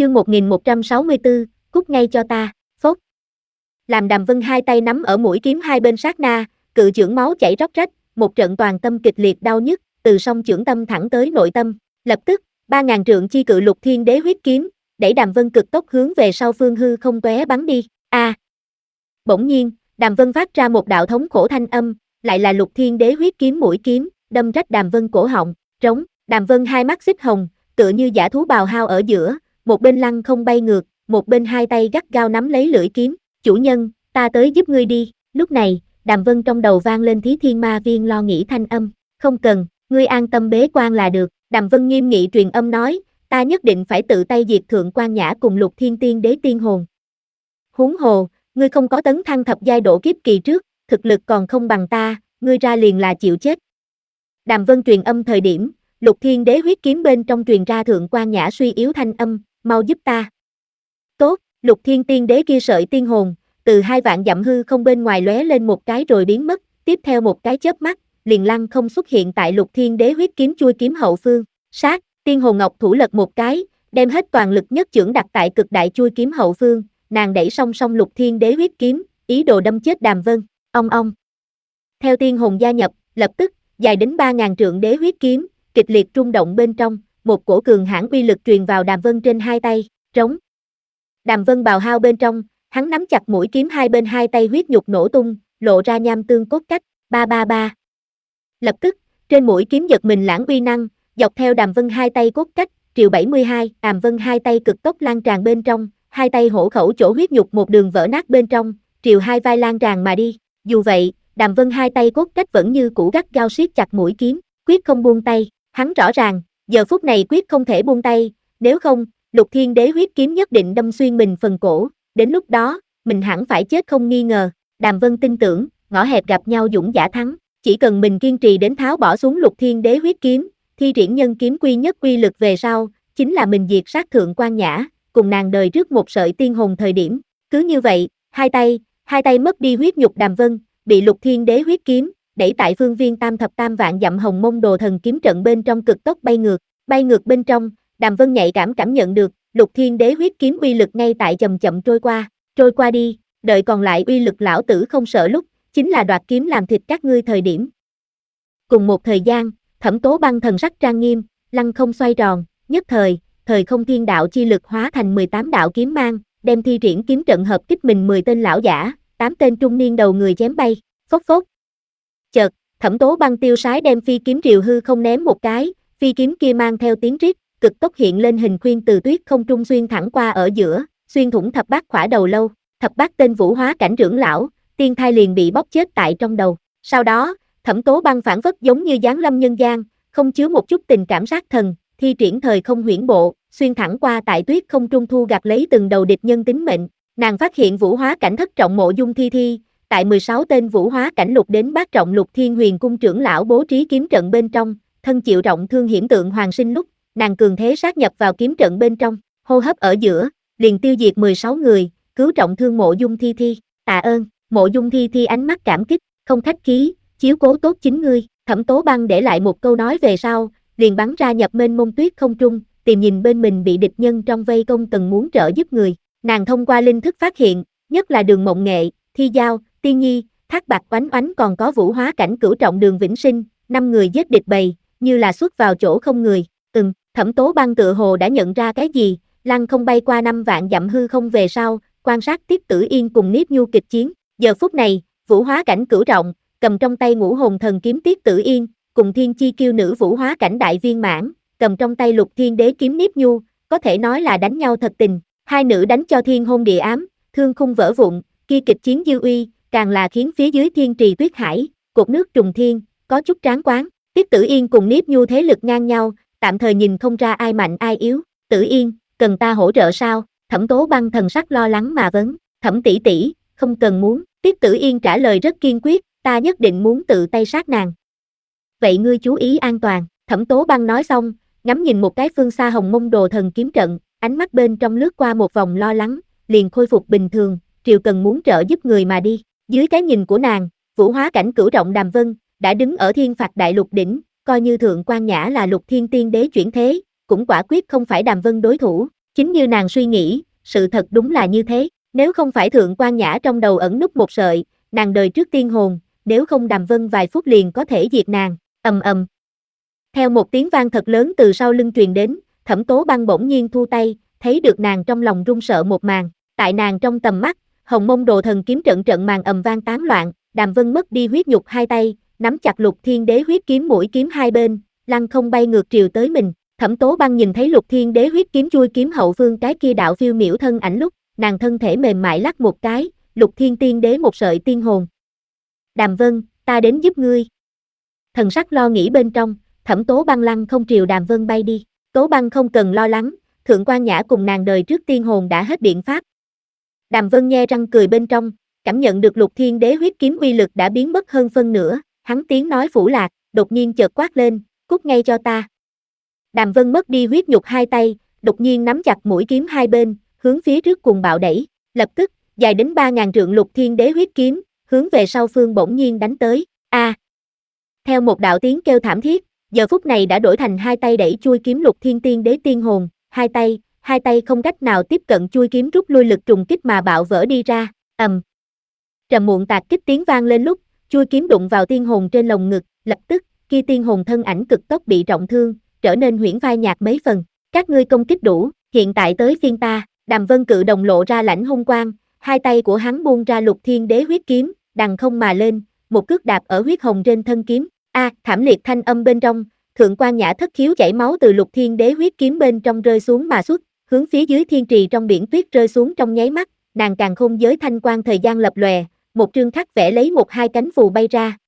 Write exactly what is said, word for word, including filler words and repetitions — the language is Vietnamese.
Chương một nghìn một trăm sáu mươi tư, cút ngay cho ta, phốt. Làm Đàm Vân hai tay nắm ở mũi kiếm hai bên sát na, cự chưởng máu chảy róc rách, một trận toàn tâm kịch liệt đau nhức, từ song chưởng tâm thẳng tới nội tâm. Lập tức, ba ngàn trượng chi cự Lục Thiên Đế huyết kiếm, đẩy Đàm Vân cực tốc hướng về sau phương hư không tóe bắn đi. A! À. Bỗng nhiên, Đàm Vân phát ra một đạo thống khổ thanh âm, lại là Lục Thiên Đế huyết kiếm mũi kiếm, đâm rách Đàm Vân cổ họng, trống. Đàm Vân hai mắt xích hồng, tựa như dã thú bào hao ở giữa, một bên lăng không bay ngược, một bên hai tay gắt gao nắm lấy lưỡi kiếm. Chủ nhân, ta tới giúp ngươi đi. Lúc này, Đàm Vân trong đầu vang lên Thí Thiên Ma Viên lo nghĩ thanh âm. Không cần, ngươi an tâm bế quan là được. Đàm Vân nghiêm nghị truyền âm nói, ta nhất định phải tự tay diệt Thượng Quan Nhã cùng Lục Thiên Tiên Đế tiên hồn. Huống hồ, ngươi không có tấn thăng thập giai độ kiếp kỳ trước, thực lực còn không bằng ta, ngươi ra liền là chịu chết. Đàm Vân truyền âm thời điểm, Lục Thiên Đế huyết kiếm bên trong truyền ra Thượng Quan Nhã suy yếu thanh âm, mau giúp ta. Tốt, Lục Thiên Tiên Đế kia sợi tiên hồn, từ hai vạn dặm hư không bên ngoài lóe lên một cái rồi biến mất, tiếp theo một cái chớp mắt, liền lăng không xuất hiện tại Lục Thiên Đế huyết kiếm chui kiếm hậu phương. Sát, tiên hồn ngọc thủ lật một cái, đem hết toàn lực nhất chưởng đặt tại cực đại chui kiếm hậu phương, nàng đẩy song song Lục Thiên Đế huyết kiếm, ý đồ đâm chết Đàm Vân. Ong ong. Theo tiên hồn gia nhập, lập tức, dài đến ba ngàn trượng đế huyết kiếm, kịch liệt rung động bên trong, một cổ cường hãn uy lực truyền vào Đàm Vân trên hai tay, trống. Đàm Vân bào hao bên trong, hắn nắm chặt mũi kiếm hai bên hai tay huyết nhục nổ tung, lộ ra nham tương cốt cách, ba ba ba. Lập tức, trên mũi kiếm giật mình lãng uy năng, dọc theo Đàm Vân hai tay cốt cách, triều bảy mươi hai, Đàm Vân hai tay cực tốc lan tràn bên trong, hai tay hổ khẩu chỗ huyết nhục một đường vỡ nát bên trong, triều hai vai lan tràn mà đi. Dù vậy, Đàm Vân hai tay cốt cách vẫn như cũ gắt gao siết chặt mũi kiếm, quyết không buông tay. Hắn rõ ràng, giờ phút này quyết không thể buông tay, nếu không, Lục Thiên Đế huyết kiếm nhất định đâm xuyên mình phần cổ, đến lúc đó, mình hẳn phải chết không nghi ngờ. Đàm Vân tin tưởng, ngõ hẹp gặp nhau dũng giả thắng, chỉ cần mình kiên trì đến tháo bỏ xuống Lục Thiên Đế huyết kiếm, thi triển nhân kiếm quy nhất quy lực về sau, chính là mình diệt sát Thượng Quan Nhã, cùng nàng đời trước một sợi tiên hồn thời điểm. Cứ như vậy, hai tay, hai tay mất đi huyết nhục Đàm Vân, bị Lục Thiên Đế huyết kiếm đẩy tại phương viên tam thập tam vạn dặm hồng mông đồ thần kiếm trận bên trong cực tốc bay ngược, bay ngược bên trong, Đàm Vân nhạy cảm cảm nhận được, Lục Thiên Đế huyết kiếm uy lực ngay tại chậm chậm trôi qua, trôi qua đi, đợi còn lại uy lực lão tử không sợ lúc, chính là đoạt kiếm làm thịt các ngươi thời điểm. Cùng một thời gian, Thẩm Tố Băng thần sắc trang nghiêm, lăng không xoay tròn, nhất thời, thời không thiên đạo chi lực hóa thành mười tám đạo kiếm mang, đem thi triển kiếm trận hợp kích mình mười tên lão giả, tám tên trung niên đầu người chém bay, phốc phốc. Chợt, Thẩm Tố Băng tiêu sái đem phi kiếm triều hư không ném một cái, phi kiếm kia mang theo tiếng rít, cực tốc hiện lên hình khuyên từ tuyết không trung xuyên thẳng qua ở giữa, xuyên thủng thập bát khỏa đầu lâu, thập bát tên vũ hóa cảnh trưởng lão, tiên thai liền bị bóp chết tại trong đầu. Sau đó, Thẩm Tố Băng phản phất giống như giáng lâm nhân gian, không chứa một chút tình cảm sát thần, thi triển thời không huyễn bộ, xuyên thẳng qua tại tuyết không trung thu gặt lấy từng đầu địch nhân tính mệnh. Nàng phát hiện vũ hóa cảnh thất trọng Mộ Dung Thi Thi, tại mười sáu tên vũ hóa cảnh lục đến bát trọng Lục Thiên Huyền cung trưởng lão bố trí kiếm trận bên trong, thân chịu trọng thương hiểm tượng hoàng sinh lúc, nàng cường thế sát nhập vào kiếm trận bên trong, hô hấp ở giữa, liền tiêu diệt mười sáu người, cứu trọng thương Mộ Dung Thi Thi. Tạ ơn. Mộ Dung Thi Thi ánh mắt cảm kích, không khách khí, chiếu cố tốt chính ngươi. Thẩm Tố Băng để lại một câu nói về sau, liền bắn ra nhập mênh mông tuyết không trung, tìm nhìn bên mình bị địch nhân trong vây công từng muốn trợ giúp người. Nàng thông qua linh thức phát hiện, nhất là Đường Mộng Nghệ, Thi Giao, Tiên Nhi, Thác Bạc Oánh Oánh còn có vũ hóa cảnh cửu trọng Đường Vĩnh Sinh, năm người giết địch bầy, như là xuất vào chỗ không người. Ừm, Thẩm Tố Băng tựa hồ đã nhận ra cái gì, lăng không bay qua năm vạn dặm hư không về sau, quan sát Tiết Tử Yên cùng Niếp Nhu kịch chiến. Giờ phút này, vũ hóa cảnh cửu trọng, cầm trong tay Ngũ Hồn Thần kiếm Tiết Tử Yên, cùng Thiên Chi Kiêu nữ vũ hóa cảnh đại viên mãn, cầm trong tay Lục Thiên Đế kiếm Niếp Nhu, có thể nói là đánh nhau thật tình. Hai nữ đánh cho thiên hôn địa ám, thương khung vỡ vụn, kia kịch chiến dư uy, càng là khiến phía dưới thiên trì tuyết hải, cột nước trùng thiên, có chút tráng quán. Tiết Tử Yên cùng Niếp Nhu thế lực ngang nhau, tạm thời nhìn không ra ai mạnh ai yếu. Tử Yên, cần ta hỗ trợ sao? Thẩm Tố Băng thần sắc lo lắng mà vấn. Thẩm tỷ tỷ, không cần muốn. Tiết Tử Yên trả lời rất kiên quyết, ta nhất định muốn tự tay sát nàng. Vậy ngươi chú ý an toàn. Thẩm Tố Băng nói xong, ngắm nhìn một cái phương xa hồng mông đồ thần kiếm trận, ánh mắt bên trong lướt qua một vòng lo lắng, liền khôi phục bình thường, triều cần muốn trợ giúp người mà đi. Dưới cái nhìn của nàng, vũ hóa cảnh cửu trọng Đàm Vân đã đứng ở thiên phạt đại lục đỉnh, coi như Thượng Quan Nhã là Lục Thiên Tiên Đế chuyển thế, cũng quả quyết không phải Đàm Vân đối thủ. Chính như nàng suy nghĩ, sự thật đúng là như thế, nếu không phải Thượng Quan Nhã trong đầu ẩn núp một sợi, nàng đời trước tiên hồn, nếu không Đàm Vân vài phút liền có thể diệt nàng, ầm ầm. Theo một tiếng vang thật lớn từ sau lưng truyền đến, Thẩm Tố Băng bỗng nhiên thu tay, thấy được nàng trong lòng run sợ một màn, tại nàng trong tầm mắt, Hồng Mông Đồ Thần kiếm trận trận màn ầm vang tán loạn, Đàm Vân mất đi huyết nhục hai tay, nắm chặt Lục Thiên Đế huyết kiếm mũi kiếm hai bên, lăng không bay ngược triều tới mình. Thẩm Tố Băng nhìn thấy Lục Thiên Đế huyết kiếm chui kiếm hậu phương cái kia đạo phiêu miểu thân ảnh lúc, nàng thân thể mềm mại lắc một cái, Lục Thiên Tiên Đế một sợi tiên hồn. Đàm Vân, ta đến giúp ngươi. Thần sắc lo nghĩ bên trong, Thẩm Tố Băng lăng không triều Đàm Vân bay đi. Tố Băng không cần lo lắng, Thượng Quan Nhã cùng nàng đời trước tiên hồn đã hết biện pháp. Đàm Vân nhe răng cười bên trong, cảm nhận được Lục Thiên Đế huyết kiếm uy lực đã biến mất hơn phân nửa, hắn tiếng nói phủ lạc, đột nhiên chợt quát lên, cút ngay cho ta. Đàm Vân mất đi huyết nhục hai tay, đột nhiên nắm chặt mũi kiếm hai bên, hướng phía trước cùng bạo đẩy, lập tức, dài đến ba ngàn trượng Lục Thiên Đế huyết kiếm, hướng về sau phương bỗng nhiên đánh tới. A! À. Theo một đạo tiếng kêu thảm thiết, giờ phút này đã đổi thành hai tay đẩy chui kiếm Lục Thiên Tiên Đế tiên hồn, hai tay, hai tay không cách nào tiếp cận chui kiếm rút lui lực trùng kích mà bạo vỡ đi ra, ầm. Um. Trầm muộn tạc kích tiếng vang lên lúc, chui kiếm đụng vào tiên hồn trên lồng ngực, lập tức, kia tiên hồn thân ảnh cực tốc bị trọng thương, trở nên huyễn phai nhạt mấy phần. Các ngươi công kích đủ, hiện tại tới phiên ta. Đàm Vân cự đồng lộ ra lãnh hung quang, hai tay của hắn buông ra Lục Thiên Đế huyết kiếm, đằng không mà lên, một cước đạp ở huyết hồng trên thân kiếm. A, à, thảm liệt thanh âm bên trong, Thượng Quan Nhã thất khiếu chảy máu từ Lục Thiên Đế huyết kiếm bên trong rơi xuống mà xuất, hướng phía dưới thiên trì trong biển tuyết rơi xuống trong nháy mắt, nàng càn khôn giới thanh quang thời gian lập lòe, một trương khắc vẽ lấy một hai cánh phù bay ra,